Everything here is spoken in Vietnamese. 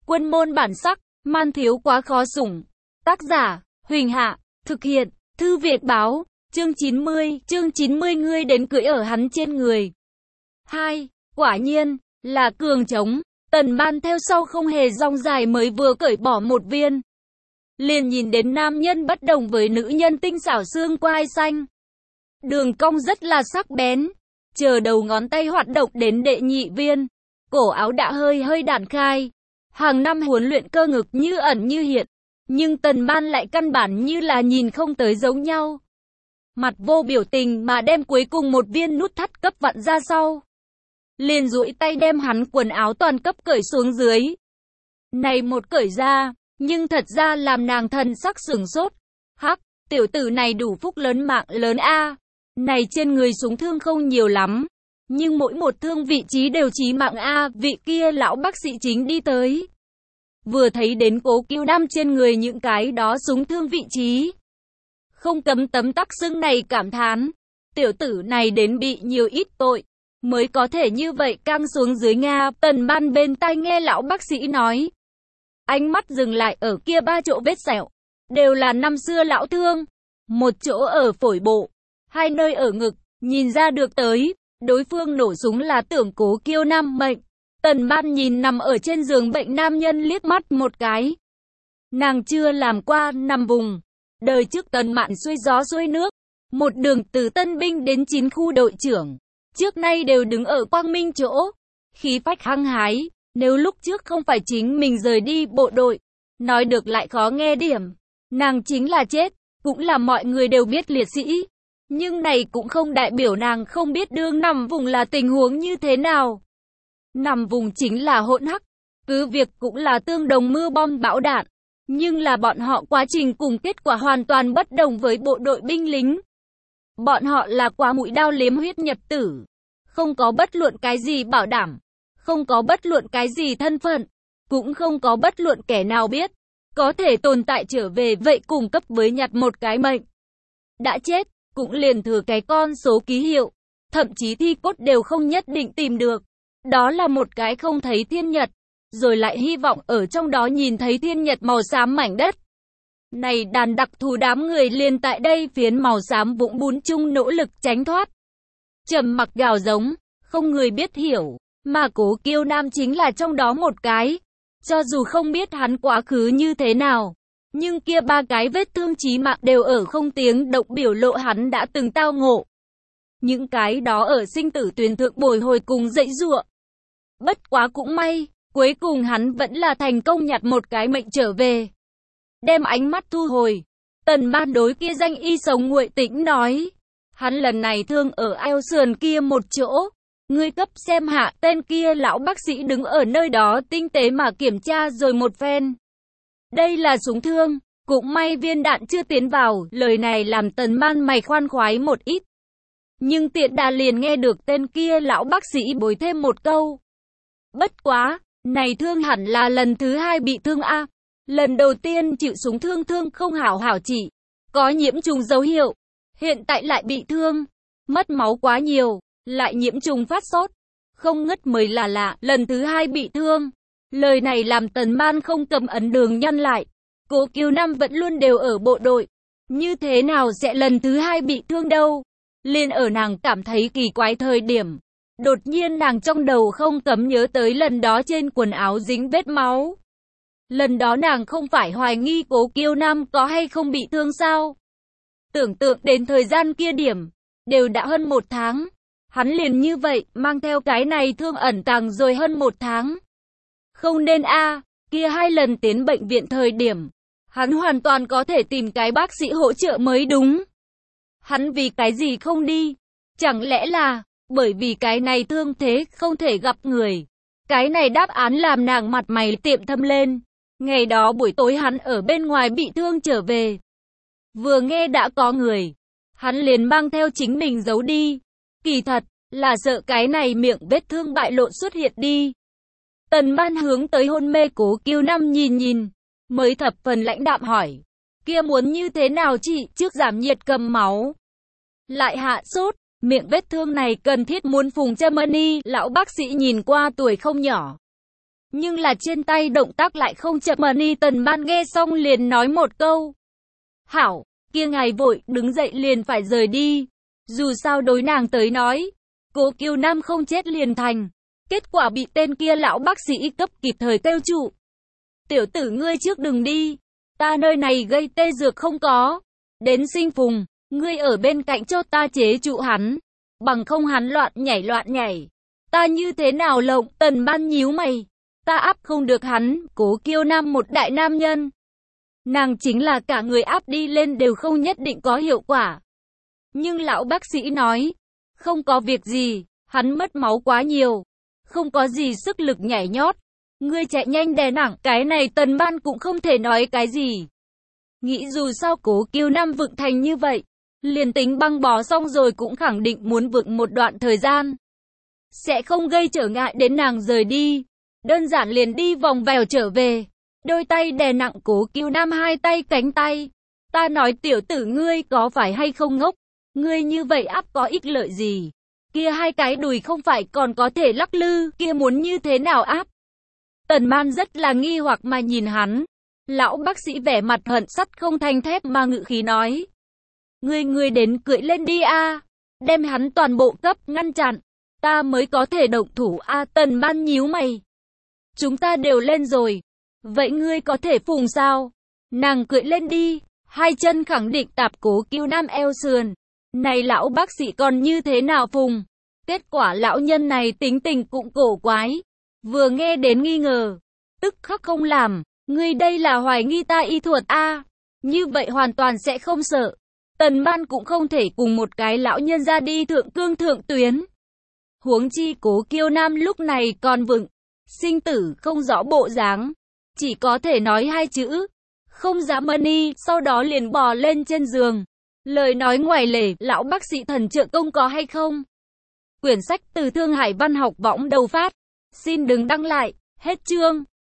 Quân môn bản sắc, man thiếu quá khó sủng. Tác giả, Huỳnh Hạ, thực hiện, Thư Viện Báo, chương 90 ngươi đến cưỡi ở hắn trên người. 2. Quả nhiên, là cường trống, Tần Ban theo sau không hề rong dài mới vừa cởi bỏ một viên. Liền nhìn đến nam nhân bất đồng với nữ nhân tinh xảo xương quai xanh. Đường cong rất là sắc bén, chờ đầu ngón tay hoạt động đến đệ nhị viên. Cổ áo đã hơi đản khai. Hàng năm huấn luyện cơ ngực như ẩn như hiện, nhưng Tần Ban lại căn bản như là nhìn không tới giống nhau. Mặt vô biểu tình mà đem cuối cùng một viên nút thắt cấp vặn ra sau. Liền duỗi tay đem hắn quần áo toàn cấp cởi xuống dưới. Này một cởi ra, nhưng thật ra làm nàng thần sắc sửng sốt. Hắc, tiểu tử này đủ phúc lớn mạng lớn a. Này trên người súng thương không nhiều lắm, nhưng mỗi một thương vị trí đều chí mạng a. Vị kia lão bác sĩ chính đi tới. Vừa thấy đến Cố Kiêu Nam trên người những cái đó súng thương vị trí, không cấm tấm tắc xưng này cảm thán. Tiểu tử này đến bị nhiều ít tội, mới có thể như vậy căng xuống dưới Nga. Tần Ban bên tai nghe lão bác sĩ nói. Ánh mắt dừng lại ở kia 3 chỗ vết sẹo. Đều là năm xưa lão thương. Một chỗ ở phổi bộ, 2 nơi ở ngực, nhìn ra được tới. Đối phương nổ súng là tưởng Cố Kiêu Nam mệnh. Tần Ban nhìn nằm ở trên giường bệnh nam nhân liếc mắt một cái. Nàng chưa làm qua nằm vùng. Đời trước Tần Mạn xuôi gió xuôi nước. Một đường từ tân binh đến 9 khu đội trưởng. Trước nay đều đứng ở quang minh chỗ. Khí phách hăng hái. Nếu lúc trước không phải chính mình rời đi bộ đội, nói được lại khó nghe điểm. Nàng chính là chết, cũng là mọi người đều biết liệt sĩ. Nhưng này cũng không đại biểu nàng không biết đương nằm vùng là tình huống như thế nào. Nằm vùng chính là hỗn hắc, cứ việc cũng là tương đồng mưa bom bão đạn. Nhưng là bọn họ quá trình cùng kết quả hoàn toàn bất đồng với bộ đội binh lính. Bọn họ là quá mũi đao liếm huyết nhật tử. Không có bất luận cái gì bảo đảm. Không có bất luận cái gì thân phận. Cũng không có bất luận kẻ nào biết. Có thể tồn tại trở về vậy cùng cấp với nhặt một cái mệnh. Đã chết, cũng liền thừa cái con số ký hiệu. Thậm chí thi cốt đều không nhất định tìm được. Đó là một cái không thấy thiên nhật. Rồi lại hy vọng ở trong đó nhìn thấy thiên nhật màu xám mảnh đất. Này đàn đặc thù đám người liền tại đây phiến màu xám vũng bùn chung nỗ lực tránh thoát. Trầm mặc gào giống, không người biết hiểu, mà Cố Kiêu Nam chính là trong đó một cái. Cho dù không biết hắn quá khứ như thế nào, nhưng kia 3 cái vết thương chí mạng đều ở không tiếng động biểu lộ hắn đã từng tao ngộ. Những cái đó ở sinh tử tuyển thượng bồi hồi cùng dãy giụa. Bất quá cũng may, cuối cùng hắn vẫn là thành công nhặt một cái mệnh trở về. Đem ánh mắt thu hồi, Tần Ban đối kia danh y sống nguội tĩnh nói. Hắn lần này thương ở eo sườn kia một chỗ. Ngươi cấp xem hạ. Tên kia lão bác sĩ đứng ở nơi đó tinh tế mà kiểm tra rồi một phen. Đây là súng thương, cũng may viên đạn chưa tiến vào. Lời này làm Tần Ban mày khoan khoái một ít. Nhưng tiện đà liền nghe được tên kia lão bác sĩ bồi thêm một câu. Bất quá, này thương hẳn là lần thứ 2 bị thương a. Lần đầu tiên chịu súng thương không hảo trị, có nhiễm trùng dấu hiệu. Hiện tại lại bị thương, mất máu quá nhiều, lại nhiễm trùng phát sốt, không ngất mới là lạ. Lần thứ 2 bị thương. Lời này làm Tần Ban không cầm ấn đường nhăn lại. Cố Kiêu Nam vẫn luôn đều ở bộ đội, như thế nào sẽ lần thứ 2 bị thương đâu? Liên ở nàng cảm thấy kỳ quái thời điểm, đột nhiên nàng trong đầu không cấm nhớ tới lần đó trên quần áo dính vết máu. Lần đó nàng không phải hoài nghi Cố Kiêu Nam có hay không bị thương sao? Tưởng tượng đến thời gian kia điểm, đều đã hơn 1 tháng. Hắn liền như vậy, mang theo cái này thương ẩn tàng rồi hơn 1 tháng. Không nên a, kia 2 lần tiến bệnh viện thời điểm, hắn hoàn toàn có thể tìm cái bác sĩ hỗ trợ mới đúng. Hắn vì cái gì không đi? Chẳng lẽ là, bởi vì cái này thương thế không thể gặp người. Cái này đáp án làm nàng mặt mày tiệm thâm lên. Ngày đó buổi tối hắn ở bên ngoài bị thương trở về. Vừa nghe đã có người, hắn liền mang theo chính mình giấu đi. Kỳ thật, là sợ cái này miệng vết thương bại lộ xuất hiện đi. Tần Ban hướng tới hôn mê Cố Kiêu Nam nhìn, mới thập phần lãnh đạm hỏi. Kia muốn như thế nào chị? Trước giảm nhiệt cầm máu, lại hạ sốt, miệng vết thương này cần thiết muốn phùng châm y. Lão bác sĩ nhìn qua tuổi không nhỏ, nhưng là trên tay động tác lại không chậm. Mani Tần Ban nghe xong liền nói một câu. Hảo, kia ngài vội, đứng dậy liền phải rời đi. Dù sao đối nàng tới nói, Cố Kiều Nam không chết liền thành. Kết quả bị tên kia lão bác sĩ cấp kịp thời kêu trụ. Tiểu tử ngươi trước đừng đi, ta nơi này gây tê dược không có. Đến Sinh Phùng, ngươi ở bên cạnh cho ta chế trụ hắn, bằng không hắn loạn nhảy. Ta như thế nào lộng? Tần Ban nhíu mày, ta áp không được hắn. Cố Kiều Nam một đại nam nhân, nàng chính là cả người áp đi lên đều không nhất định có hiệu quả. Nhưng lão bác sĩ nói, không có việc gì, hắn mất máu quá nhiều, không có gì sức lực nhảy nhót. Ngươi chạy nhanh đè nặng, cái này Tần Ban cũng không thể nói cái gì. Nghĩ dù sao Cố Kiều Nam vựng thành như vậy, liền tính băng bó xong rồi cũng khẳng định muốn vựng một đoạn thời gian. Sẽ không gây trở ngại đến nàng rời đi, đơn giản liền đi vòng vèo trở về. Đôi tay đè nặng Cố Kiều Nam hai tay cánh tay. Ta nói tiểu tử ngươi có phải hay không ngốc? Ngươi như vậy áp có ích lợi gì? Kia hai cái đùi không phải còn có thể lắc lư, kia muốn như thế nào áp? Tần Ban rất là nghi hoặc mà nhìn hắn. Lão bác sĩ vẻ mặt hận sắt không thành thép mà ngự khí nói. Ngươi đến cưỡi lên đi a, đem hắn toàn bộ cấp ngăn chặn, ta mới có thể động thủ a. Tần Ban nhíu mày. Chúng ta đều lên rồi, vậy ngươi có thể phùng sao? Nàng cưỡi lên đi, hai chân khẳng định tạp Cố Kiều Nam eo sườn. Này lão bác sĩ còn như thế nào phùng? Kết quả lão nhân này tính tình cũng cổ quái. Vừa nghe đến nghi ngờ, tức khắc không làm. Ngươi đây là hoài nghi ta y thuật a? Như vậy hoàn toàn sẽ không sợ. Tần Ban cũng không thể cùng một cái lão nhân ra đi thượng cương thượng tuyến. Huống chi Cố Kiều Nam lúc này còn vựng, sinh tử không rõ bộ dáng, chỉ có thể nói hai chữ, không dám. Mani sau đó liền bò lên trên giường. Lời nói ngoài lề, lão bác sĩ thần trợ công có hay không? Quyển sách từ Thương Hải Văn học võng đầu phát. Xin đừng đăng lại, hết chương.